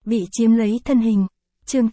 Bị chiếm lấy thân hình. Chương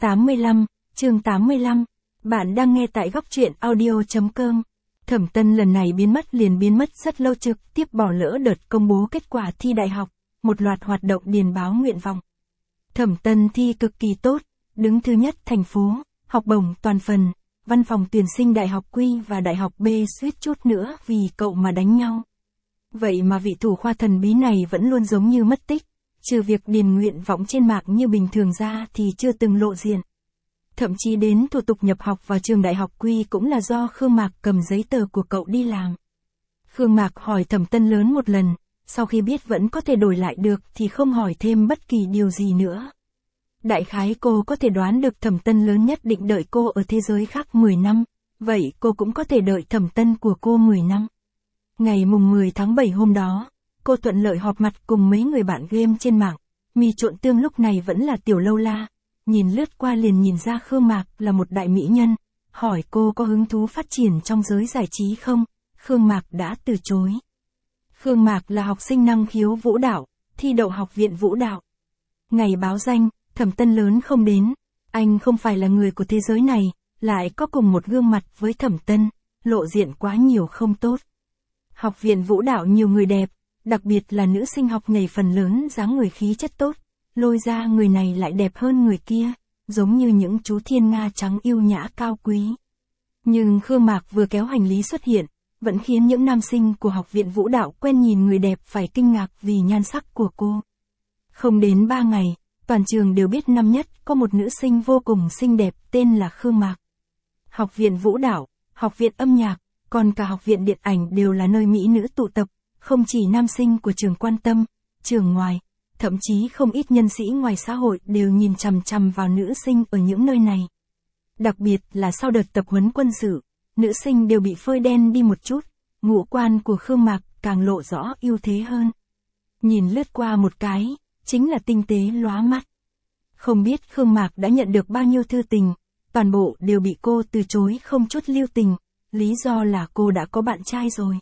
85. Bạn đang nghe tại góc truyện audio.com. Thẩm Tân lần này biến mất rất lâu, trực tiếp bỏ lỡ đợt công bố kết quả thi đại học, một loạt hoạt động điền báo nguyện vọng. Thẩm Tân thi cực kỳ tốt, đứng thứ nhất thành phố, học bổng toàn phần, văn phòng tuyển sinh đại học Q và đại học B suýt chút nữa vì cậu mà đánh nhau. Vậy mà vị thủ khoa thần bí này vẫn luôn giống như mất tích, trừ việc điền nguyện vọng trên mạng như bình thường ra thì chưa từng lộ diện. Thậm chí đến thủ tục nhập học vào trường đại học Q cũng là do Khương Mạc cầm giấy tờ của cậu đi làm. Khương Mạc hỏi Thẩm Tân lớn một lần, sau khi biết vẫn có thể đổi lại được thì không hỏi thêm bất kỳ điều gì nữa. Đại khái cô có thể đoán được Thẩm Tân lớn nhất định đợi cô ở thế giới khác 10 năm, vậy cô cũng có thể đợi Thẩm Tân của cô 10 năm. Ngày mùng 10 tháng 7 hôm đó, cô thuận lợi họp mặt cùng mấy người bạn game trên mạng, Mi Trộn Tương lúc này vẫn là Tiểu Lâu La, nhìn lướt qua liền nhìn ra Khương Mạc là một đại mỹ nhân, hỏi cô có hứng thú phát triển trong giới giải trí không, Khương Mạc đã từ chối. Khương Mạc là học sinh năng khiếu vũ đạo, thi đậu học viện vũ đạo. Ngày báo danh, Thẩm Tân lớn không đến, anh không phải là người của thế giới này, lại có cùng một gương mặt với Thẩm Tân, lộ diện quá nhiều không tốt. Học viện vũ đạo nhiều người đẹp, đặc biệt là nữ sinh học nhảy phần lớn dáng người khí chất tốt, lôi ra người này lại đẹp hơn người kia, giống như những chú thiên nga trắng yêu nhã cao quý. Nhưng Khương Mạc vừa kéo hành lý xuất hiện, vẫn khiến những nam sinh của học viện vũ đạo quen nhìn người đẹp phải kinh ngạc vì nhan sắc của cô. Không đến 3 ngày, toàn trường đều biết năm nhất có một nữ sinh vô cùng xinh đẹp tên là Khương Mạc. Học viện vũ đạo, học viện âm nhạc, còn cả học viện điện ảnh đều là nơi mỹ nữ tụ tập, không chỉ nam sinh của trường quan tâm, trường ngoài, thậm chí không ít nhân sĩ ngoài xã hội đều nhìn chằm chằm vào nữ sinh ở những nơi này. Đặc biệt là sau đợt tập huấn quân sự, nữ sinh đều bị phơi đen đi một chút, ngũ quan của Khương Mạc càng lộ rõ ưu thế hơn. Nhìn lướt qua một cái, chính là tinh tế lóa mắt. Không biết Khương Mạc đã nhận được bao nhiêu thư tình, toàn bộ đều bị cô từ chối không chút lưu tình, lý do là cô đã có bạn trai rồi.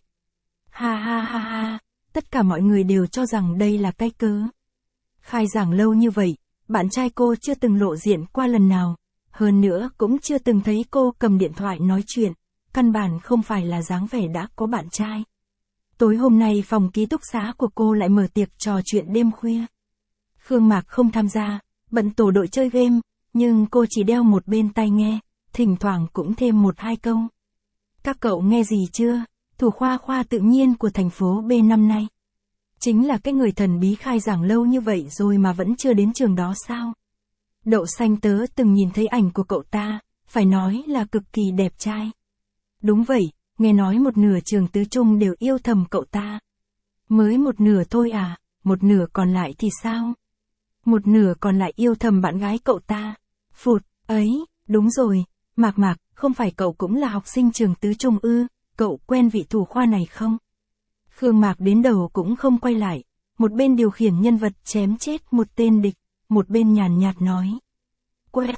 Ha ha ha ha, tất cả mọi người đều cho rằng đây là cái cớ. Khai giảng lâu như vậy, bạn trai cô chưa từng lộ diện qua lần nào, hơn nữa cũng chưa từng thấy cô cầm điện thoại nói chuyện, căn bản không phải là dáng vẻ đã có bạn trai. Tối hôm nay phòng ký túc xá của cô lại mở tiệc trò chuyện đêm khuya. Khương Mạc không tham gia, bận tổ đội chơi game, nhưng cô chỉ đeo một bên tai nghe, thỉnh thoảng cũng thêm 1-2 câu. Các cậu nghe gì chưa? Thủ khoa tự nhiên của thành phố B năm nay. Chính là cái người thần bí khai giảng lâu như vậy rồi mà vẫn chưa đến trường đó sao? Đậu Xanh tớ từng nhìn thấy ảnh của cậu ta, phải nói là cực kỳ đẹp trai. Đúng vậy, nghe nói một nửa trường tứ trung đều yêu thầm cậu ta. Mới một nửa thôi à, một nửa còn lại thì sao? Một nửa còn lại yêu thầm bạn gái cậu ta. Phụt, ấy, đúng rồi, Mạc, không phải cậu cũng là học sinh trường tứ trung ư, cậu quen vị thủ khoa này không? Khương Mạc đến đầu cũng không quay lại, một bên điều khiển nhân vật chém chết một tên địch, một bên nhàn nhạt nói. Quét,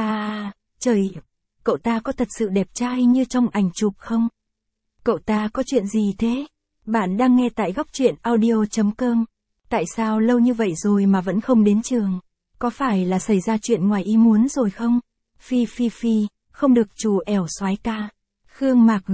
trời, cậu ta có thật sự đẹp trai như trong ảnh chụp không? Cậu ta có chuyện gì thế? Bạn đang nghe tại góc truyện audio.com. Tại sao lâu như vậy rồi mà vẫn không đến trường? Có phải là xảy ra chuyện ngoài ý muốn rồi không? Phi, không được trù ẻo soái ca. Khương Mạc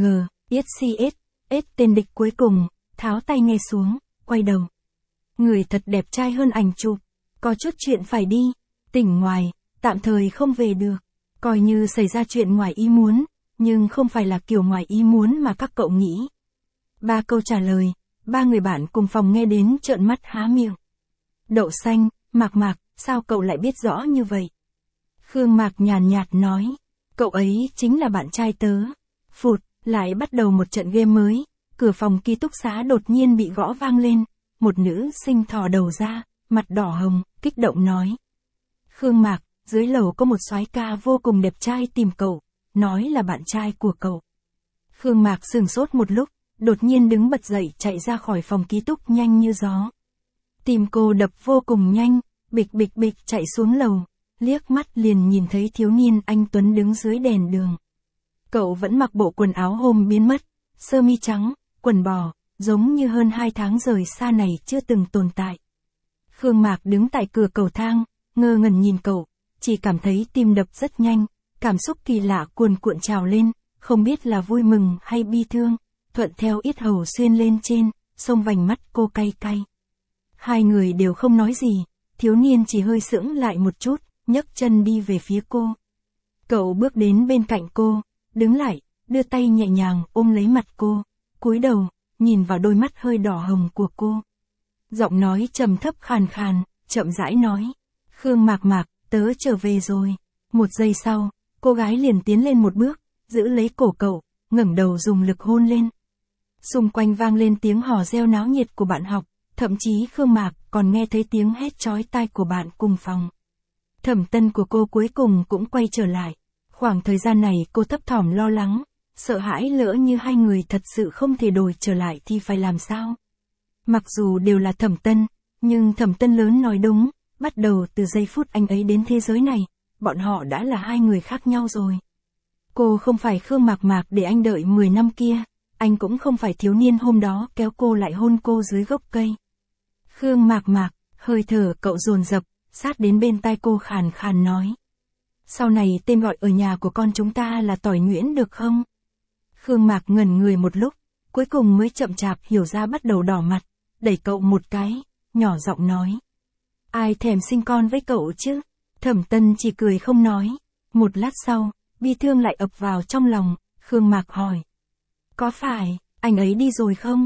tên địch cuối cùng, tháo tay nghe xuống, quay đầu. Người thật đẹp trai hơn ảnh chụp, có chút chuyện phải đi, tỉnh ngoài, tạm thời không về được. Coi như xảy ra chuyện ngoài ý muốn, nhưng không phải là kiểu ngoài ý muốn mà các cậu nghĩ. 3 câu trả lời, 3 người bạn cùng phòng nghe đến trợn mắt há miệng. Đậu Xanh, Mạc, sao cậu lại biết rõ như vậy? Khương Mạc nhàn nhạt nói, cậu ấy chính là bạn trai tớ. Phụt, lại bắt đầu một trận game mới, cửa phòng ký túc xá đột nhiên bị gõ vang lên, một nữ sinh thò đầu ra, mặt đỏ hồng, kích động nói. Khương Mạc, dưới lầu có một soái ca vô cùng đẹp trai tìm cậu, nói là bạn trai của cậu. Khương Mạc sửng sốt một lúc, đột nhiên đứng bật dậy chạy ra khỏi phòng ký túc nhanh như gió. Tim cô đập vô cùng nhanh, bịch chạy xuống lầu, liếc mắt liền nhìn thấy thiếu niên anh tuấn đứng dưới đèn đường. Cậu vẫn mặc bộ quần áo hôm biến mất, sơ mi trắng, quần bò, giống như hơn 2 tháng rời xa này chưa từng tồn tại. Khương Mạc đứng tại cửa cầu thang, ngơ ngẩn nhìn cậu, chỉ cảm thấy tim đập rất nhanh, cảm xúc kỳ lạ cuồn cuộn trào lên, không biết là vui mừng hay bi thương, thuận theo yết hầu xuyên lên trên, xông vành mắt cô cay cay. Hai người đều không nói gì, thiếu niên chỉ hơi sững lại một chút, nhấc chân đi về phía cô. Cậu bước đến bên cạnh cô, đứng lại, đưa tay nhẹ nhàng ôm lấy mặt cô, cúi đầu, nhìn vào đôi mắt hơi đỏ hồng của cô. Giọng nói trầm thấp khàn khàn, chậm rãi nói, Khương Mạc Mạc, tớ trở về rồi. Một giây sau, cô gái liền tiến lên một bước, giữ lấy cổ cậu, ngẩng đầu dùng lực hôn lên. Xung quanh vang lên tiếng hò reo náo nhiệt của bạn học, thậm chí Khương Mạc còn nghe thấy tiếng hét chói tai của bạn cùng phòng. Thẩm Tân của cô cuối cùng cũng quay trở lại. Khoảng thời gian này cô thấp thỏm lo lắng, sợ hãi lỡ như hai người thật sự không thể đổi trở lại thì phải làm sao. Mặc dù đều là Thẩm Tân, nhưng Thẩm Tân lớn nói đúng, bắt đầu từ giây phút anh ấy đến thế giới này, bọn họ đã là hai người khác nhau rồi. Cô không phải Khương Mạc Mạc để anh đợi 10 năm kia, anh cũng không phải thiếu niên hôm đó kéo cô lại hôn cô dưới gốc cây. Khương Mạc Mạc, hơi thở cậu dồn dập, sát đến bên tai cô khàn khàn nói. Sau này tên gọi ở nhà của con chúng ta là Tỏi Nguyễn được không? Khương Mạc ngẩn người một lúc, cuối cùng mới chậm chạp hiểu ra bắt đầu đỏ mặt, đẩy cậu một cái, nhỏ giọng nói. Ai thèm sinh con với cậu chứ? Thẩm Tân chỉ cười không nói. Một lát sau, bi thương lại ập vào trong lòng, Khương Mạc hỏi. Có phải, anh ấy đi rồi không?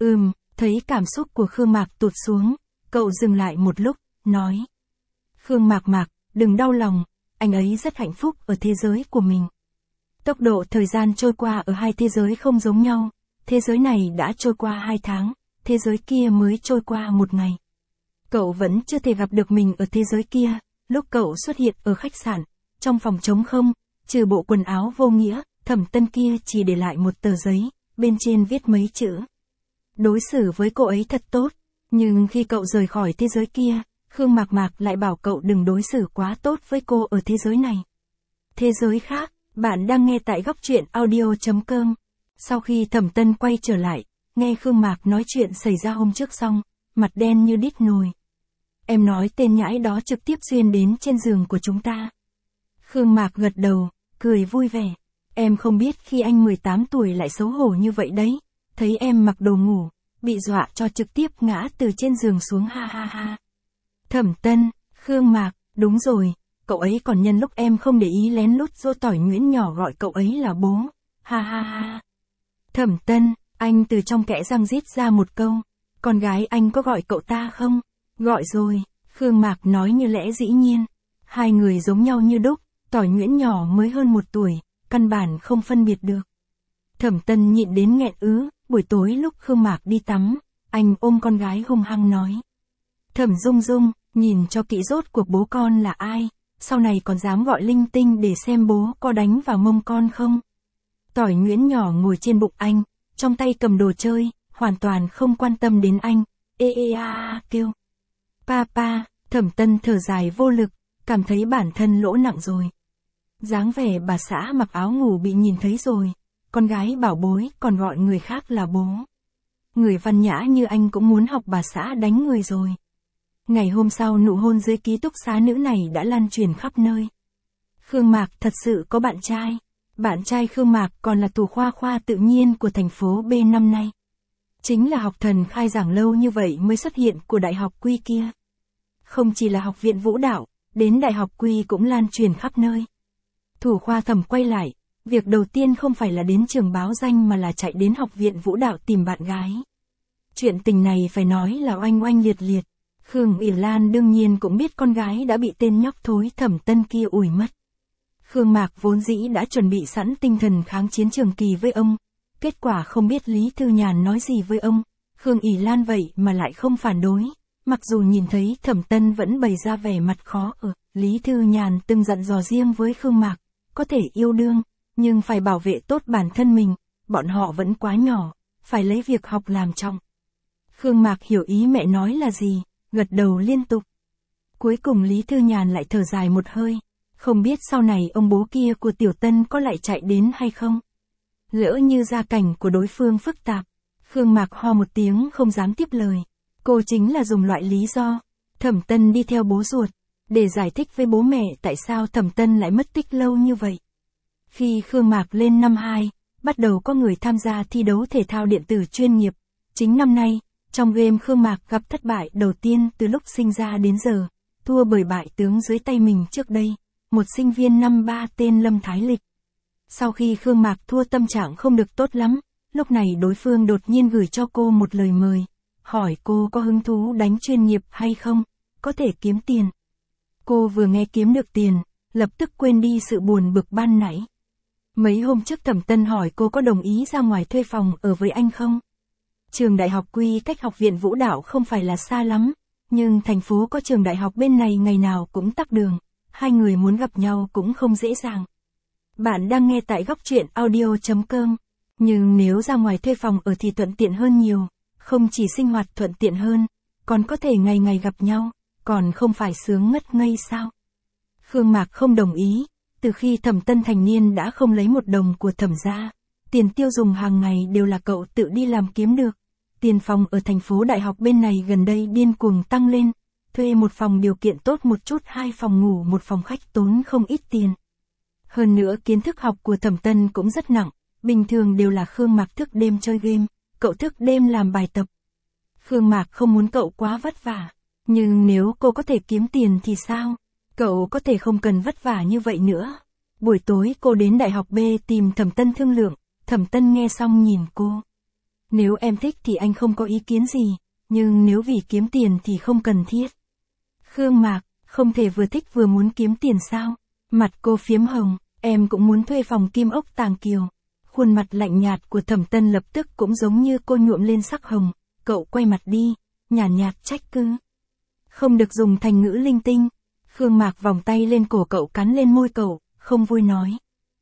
Thấy cảm xúc của Khương Mạc tụt xuống, cậu dừng lại một lúc, nói. Khương Mạc Mạc, đừng đau lòng, anh ấy rất hạnh phúc ở thế giới của mình. Tốc độ thời gian trôi qua ở hai thế giới không giống nhau, thế giới này đã trôi qua 2 tháng, thế giới kia mới trôi qua 1 ngày. Cậu vẫn chưa thể gặp được mình ở thế giới kia, lúc cậu xuất hiện ở khách sạn, trong phòng trống không, trừ bộ quần áo vô nghĩa, Thẩm Tân kia chỉ để lại một tờ giấy, bên trên viết mấy chữ. Đối xử với cô ấy thật tốt, nhưng khi cậu rời khỏi thế giới kia, Khương Mạc Mạc lại bảo cậu đừng đối xử quá tốt với cô ở thế giới này. Thế giới khác, bạn đang nghe tại góc truyện audio.com. Sau khi Thẩm Tân quay trở lại, nghe Khương Mạc nói chuyện xảy ra hôm trước xong, mặt đen như đít nồi. Em nói tên nhãi đó trực tiếp xuyên đến trên giường của chúng ta. Khương Mạc gật đầu, cười vui vẻ. Em không biết khi anh 18 tuổi lại xấu hổ như vậy đấy, thấy em mặc đồ ngủ, bị dọa cho trực tiếp ngã từ trên giường xuống ha ha ha. Thẩm Tân, Khương Mạc, đúng rồi, cậu ấy còn nhân lúc em không để ý lén lút dỗ Tỏi Nguyễn nhỏ gọi cậu ấy là bố, ha ha ha. Thẩm Tân, anh từ trong kẽ răng rít ra một câu, con gái anh có gọi cậu ta không? Gọi rồi, Khương Mạc nói như lẽ dĩ nhiên. Hai người giống nhau như đúc, Tỏi Nguyễn nhỏ mới hơn 1 tuổi, căn bản không phân biệt được. Thẩm Tân nhịn đến nghẹn ứ, buổi tối lúc Khương Mạc đi tắm, anh ôm con gái hung hăng nói. Thẩm Dung Dung, nhìn cho kỹ rốt cuộc bố con là ai, sau này còn dám gọi linh tinh để xem bố có đánh vào mông con không. Tỏi Nguyễn nhỏ ngồi trên bụng anh, trong tay cầm đồ chơi, hoàn toàn không quan tâm đến anh, kêu. Papa, Thẩm Tân thở dài vô lực, cảm thấy bản thân lỗ nặng rồi. Dáng vẻ bà xã mặc áo ngủ bị nhìn thấy rồi, con gái bảo bối còn gọi người khác là bố. Người văn nhã như anh cũng muốn học bà xã đánh người rồi. Ngày hôm sau nụ hôn dưới ký túc xá nữ này đã lan truyền khắp nơi. Khương Mạc thật sự có bạn trai. Bạn trai Khương Mạc còn là thủ khoa tự nhiên của thành phố B năm nay. Chính là học thần khai giảng lâu như vậy mới xuất hiện của Đại học Quy kia. Không chỉ là học viện vũ đạo, đến Đại học Quy cũng lan truyền khắp nơi. Thủ khoa Thẩm quay lại, việc đầu tiên không phải là đến trường báo danh mà là chạy đến học viện vũ đạo tìm bạn gái. Chuyện tình này phải nói là oanh oanh liệt liệt. Khương Ỷ Lan đương nhiên cũng biết con gái đã bị tên nhóc thối Thẩm Tân kia ủi mất. Khương Mạc vốn dĩ đã chuẩn bị sẵn tinh thần kháng chiến trường kỳ với ông. Kết quả không biết Lý Thư Nhàn nói gì với ông. Khương Ỷ Lan vậy mà lại không phản đối. Mặc dù nhìn thấy Thẩm Tân vẫn bày ra vẻ mặt khó ở. Lý Thư Nhàn từng dặn dò riêng với Khương Mạc. Có thể yêu đương, nhưng phải bảo vệ tốt bản thân mình. Bọn họ vẫn quá nhỏ, phải lấy việc học làm trọng. Khương Mạc hiểu ý mẹ nói là gì, gật đầu liên tục. Cuối cùng Lý Thư Nhàn lại thở dài một hơi. Không biết sau này ông bố kia của Tiểu Tân có lại chạy đến hay không? Lỡ như gia cảnh của đối phương phức tạp. Khương Mạc ho một tiếng không dám tiếp lời. Cô chính là dùng loại lý do. Thẩm Tân đi theo bố ruột. để giải thích với bố mẹ tại sao Thẩm Tân lại mất tích lâu như vậy. Khi Khương Mạc lên năm 2, bắt đầu có người tham gia thi đấu thể thao điện tử chuyên nghiệp. Chính năm nay, trong game Khương Mạc gặp thất bại đầu tiên từ lúc sinh ra đến giờ, thua bởi bại tướng dưới tay mình trước đây, một sinh viên năm 3 tên Lâm Thái Lịch. Sau khi Khương Mạc thua tâm trạng không được tốt lắm, lúc này đối phương đột nhiên gửi cho cô một lời mời, hỏi cô có hứng thú đánh chuyên nghiệp hay không, có thể kiếm tiền. Cô vừa nghe kiếm được tiền, lập tức quên đi sự buồn bực ban nãy. Mấy hôm trước Thẩm Tân hỏi cô có đồng ý ra ngoài thuê phòng ở với anh không? Trường đại học Quy cách học viện vũ đạo không phải là xa lắm, nhưng thành phố có trường đại học bên này ngày nào cũng tắc đường, hai người muốn gặp nhau cũng không dễ dàng. Bạn đang nghe tại góc truyện audio.com, nhưng nếu ra ngoài thuê phòng ở thì thuận tiện hơn nhiều, không chỉ sinh hoạt thuận tiện hơn, còn có thể ngày ngày gặp nhau, còn không phải sướng ngất ngây sao? Khương Mạc không đồng ý, từ khi Thẩm Tân thành niên đã không lấy một đồng của Thẩm gia, tiền tiêu dùng hàng ngày đều là cậu tự đi làm kiếm được. Tiền phòng ở thành phố đại học bên này gần đây điên cuồng tăng lên, thuê một phòng điều kiện tốt một chút, 2 phòng ngủ một phòng khách tốn không ít tiền. Hơn nữa kiến thức học của Thẩm Tân cũng rất nặng, bình thường đều là Khương Mạc thức đêm chơi game, cậu thức đêm làm bài tập. Khương Mạc không muốn cậu quá vất vả, nhưng nếu cô có thể kiếm tiền thì sao? Cậu có thể không cần vất vả như vậy nữa. Buổi tối cô đến đại học B tìm Thẩm Tân thương lượng, Thẩm Tân nghe xong nhìn cô. Nếu em thích thì anh không có ý kiến gì, nhưng nếu vì kiếm tiền thì không cần thiết. Khương Mạc, không thể vừa thích vừa muốn kiếm tiền sao? Mặt cô phiếm hồng, em cũng muốn thuê phòng Kim Ốc Tàng Kiều. Khuôn mặt lạnh nhạt của Thẩm Tân lập tức cũng giống như cô nhuộm lên sắc hồng, cậu quay mặt đi, nhàn nhạt trách cứ. Không được dùng thành ngữ linh tinh. Khương Mạc vòng tay lên cổ cậu cắn lên môi cậu, không vui nói.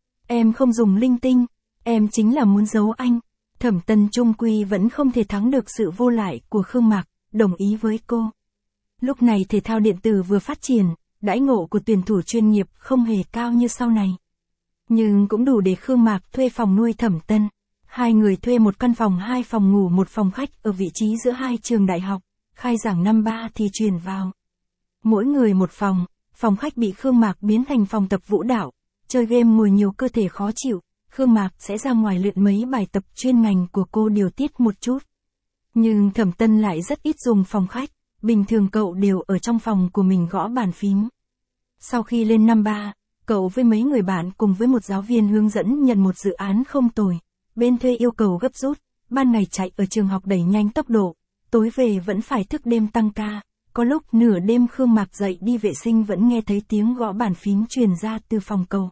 Em không dùng linh tinh, em chính là muốn giấu anh. Thẩm Tân trung quy vẫn không thể thắng được sự vô lại của Khương Mạc, đồng ý với cô. Lúc này thể thao điện tử vừa phát triển, đãi ngộ của tuyển thủ chuyên nghiệp không hề cao như sau này. Nhưng cũng đủ để Khương Mạc thuê phòng nuôi Thẩm Tân. Hai người thuê một căn phòng 2 phòng ngủ một phòng khách ở vị trí giữa hai trường đại học, khai giảng năm 3 thì chuyển vào. Mỗi người một phòng, phòng khách bị Khương Mạc biến thành phòng tập vũ đạo, chơi game ngồi nhiều cơ thể khó chịu, Khương Mạc sẽ ra ngoài luyện mấy bài tập chuyên ngành của cô điều tiết một chút. Nhưng Thẩm Tân lại rất ít dùng phòng khách, bình thường cậu đều ở trong phòng của mình gõ bàn phím. Sau khi lên năm 3, cậu với mấy người bạn cùng với một giáo viên hướng dẫn nhận một dự án không tồi, bên thuê yêu cầu gấp rút, ban ngày chạy ở trường học đẩy nhanh tốc độ, tối về vẫn phải thức đêm tăng ca. Có lúc nửa đêm Khương Mạc dậy đi vệ sinh vẫn nghe thấy tiếng gõ bàn phím truyền ra từ phòng cậu.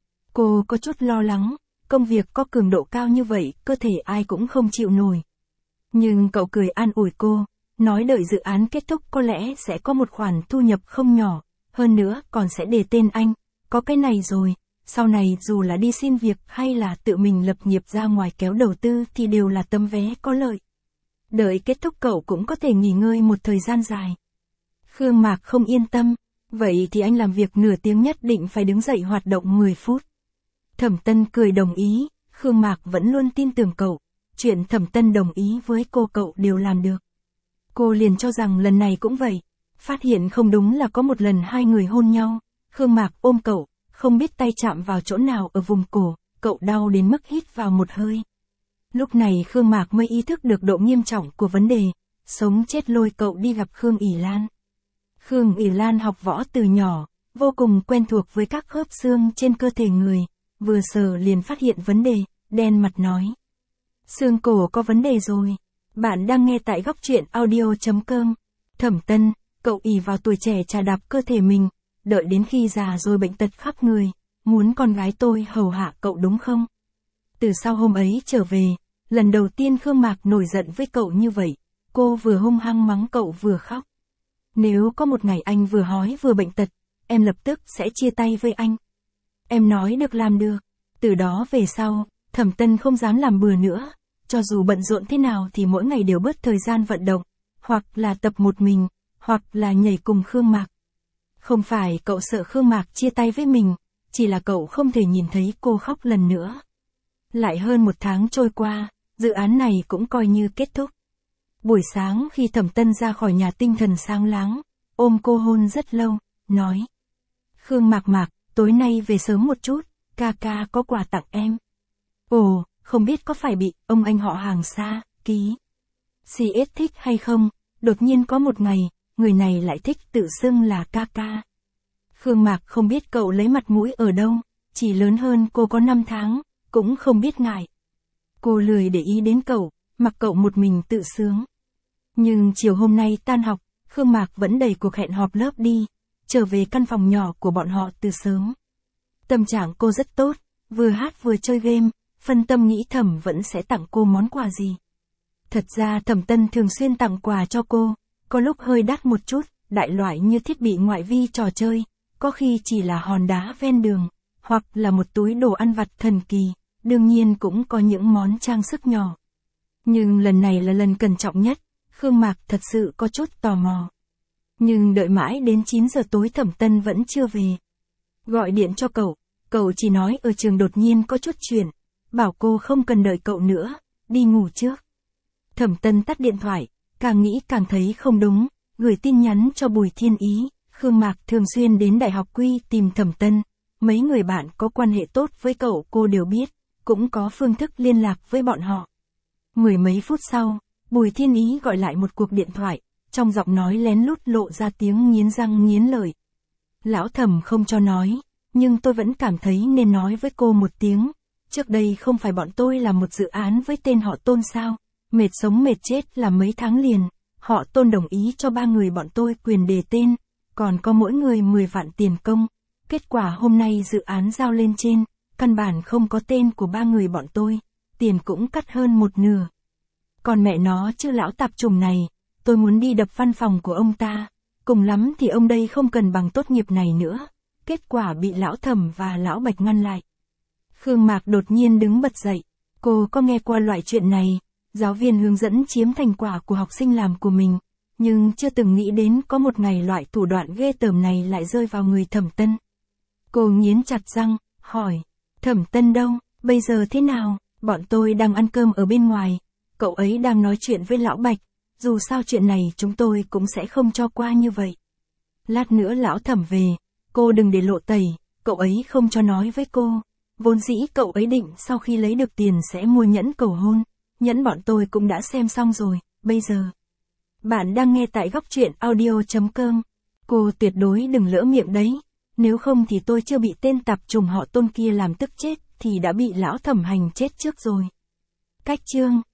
Cô có chút lo lắng, công việc có cường độ cao như vậy, cơ thể ai cũng không chịu nổi. Nhưng cậu cười an ủi cô, nói đợi dự án kết thúc có lẽ sẽ có một khoản thu nhập không nhỏ, hơn nữa còn sẽ đề tên anh, có cái này rồi, sau này dù là đi xin việc hay là tự mình lập nghiệp ra ngoài kéo đầu tư thì đều là tấm vé có lợi. Đợi kết thúc cậu cũng có thể nghỉ ngơi một thời gian dài. Khương Mạc không yên tâm, vậy thì anh làm việc nửa tiếng nhất định phải đứng dậy hoạt động 10 phút. Thẩm Tân cười đồng ý, Khương Mạc vẫn luôn tin tưởng cậu, chuyện Thẩm Tân đồng ý với cô cậu đều làm được. Cô liền cho rằng lần này cũng vậy, phát hiện không đúng là có một lần hai người hôn nhau, Khương Mạc ôm cậu, không biết tay chạm vào chỗ nào ở vùng cổ, cậu đau đến mức hít vào một hơi. Lúc này Khương Mạc mới ý thức được độ nghiêm trọng của vấn đề, sống chết lôi cậu đi gặp Khương ỷ Lan. Khương ỷ Lan học võ từ nhỏ, vô cùng quen thuộc với các khớp xương trên cơ thể người, vừa sờ liền phát hiện vấn đề, đen mặt nói. Xương cổ có vấn đề rồi. Bạn đang nghe tại góc truyện audio.com. Thẩm Tân, cậu ỷ vào tuổi trẻ trà đạp cơ thể mình, đợi đến khi già rồi bệnh tật khắp người, muốn con gái tôi hầu hạ cậu đúng không? Từ sau hôm ấy trở về, lần đầu tiên Khương Mạc nổi giận với cậu như vậy, cô vừa hung hăng mắng cậu vừa khóc. Nếu có một ngày anh vừa hói vừa bệnh tật, em lập tức sẽ chia tay với anh. Em nói được làm được. Từ đó về sau, Thẩm Tân không dám làm bừa nữa, cho dù bận rộn thế nào thì mỗi ngày đều bớt thời gian vận động, hoặc là tập một mình, hoặc là nhảy cùng Khương Mạc. Không phải cậu sợ Khương Mạc chia tay với mình, chỉ là cậu không thể nhìn thấy cô khóc lần nữa. Lại hơn 1 tháng trôi qua, dự án này cũng coi như kết thúc. Buổi sáng khi Thẩm Tân ra khỏi nhà tinh thần sáng láng, ôm cô hôn rất lâu, nói. Khương Mạc Mạc, tối nay về sớm một chút, ca ca có quà tặng em. Ồ, không biết có phải bị ông anh họ hàng xa, ký CS thích hay không, đột nhiên có một ngày, người này lại thích tự xưng là ca ca. Khương Mạc không biết cậu lấy mặt mũi ở đâu, chỉ lớn hơn cô có 5 tháng, cũng không biết ngại. Cô lười để ý đến cậu, mặc cậu một mình tự sướng. Nhưng chiều hôm nay tan học, Khương Mạc vẫn đẩy cuộc hẹn họp lớp đi, trở về căn phòng nhỏ của bọn họ từ sớm. Tâm trạng cô rất tốt, vừa hát vừa chơi game, phân tâm nghĩ Thẩm vẫn sẽ tặng cô món quà gì. Thật ra Thẩm Tân thường xuyên tặng quà cho cô, có lúc hơi đắt một chút, đại loại như thiết bị ngoại vi trò chơi, có khi chỉ là hòn đá ven đường, hoặc là một túi đồ ăn vặt thần kỳ, đương nhiên cũng có những món trang sức nhỏ. Nhưng lần này là lần cẩn trọng nhất, Khương Mạc thật sự có chút tò mò. Nhưng đợi mãi đến 9 giờ tối Thẩm Tân vẫn chưa về. Gọi điện cho cậu chỉ nói ở trường đột nhiên có chút chuyện, bảo cô không cần đợi cậu nữa, đi ngủ trước. Thẩm Tân tắt điện thoại, càng nghĩ càng thấy không đúng, gửi tin nhắn cho Bùi Thiên Ý. Khương Mạc thường xuyên đến Đại học Quy tìm Thẩm Tân, mấy người bạn có quan hệ tốt với cậu cô đều biết, cũng có phương thức liên lạc với bọn họ. Mười mấy phút sau, Bùi Thiên Ý gọi lại một cuộc điện thoại, trong giọng nói lén lút lộ ra tiếng nghiến răng nghiến lợi. Lão Thẩm không cho nói, nhưng tôi vẫn cảm thấy nên nói với cô một tiếng. Trước đây không phải bọn tôi làm một dự án với tên họ Tôn sao, mệt sống mệt chết là mấy tháng liền, họ Tôn đồng ý cho 3 người bọn tôi quyền đề tên, còn có mỗi người 10 vạn tiền công. Kết quả hôm nay dự án giao lên trên, căn bản không có tên của 3 người bọn tôi, tiền cũng cắt hơn một nửa. Còn mẹ nó chứ lão tạp chủng này, tôi muốn đi đập văn phòng của ông ta, cùng lắm thì ông đây không cần bằng tốt nghiệp này nữa. Kết quả bị lão Thẩm và lão Bạch ngăn lại. Khương Mạc đột nhiên đứng bật dậy, cô có nghe qua loại chuyện này, giáo viên hướng dẫn chiếm thành quả của học sinh làm của mình, nhưng chưa từng nghĩ đến có một ngày loại thủ đoạn ghê tởm này lại rơi vào người Thẩm Tân. Cô nghiến chặt răng, hỏi, Thẩm Tân đâu, bây giờ thế nào, bọn tôi đang ăn cơm ở bên ngoài, cậu ấy đang nói chuyện với lão Bạch, dù sao chuyện này chúng tôi cũng sẽ không cho qua như vậy. Lát nữa lão Thẩm về, cô đừng để lộ tẩy, cậu ấy không cho nói với cô, vốn dĩ cậu ấy định sau khi lấy được tiền sẽ mua nhẫn cầu hôn, nhẫn bọn tôi cũng đã xem xong rồi, bây giờ. Bạn đang nghe tại góc truyện audio.com, cô tuyệt đối đừng lỡ miệng đấy, nếu không thì tôi chưa bị tên tạp chủng họ Tôn kia làm tức chết, thì đã bị lão Thẩm hành chết trước rồi. Cách chương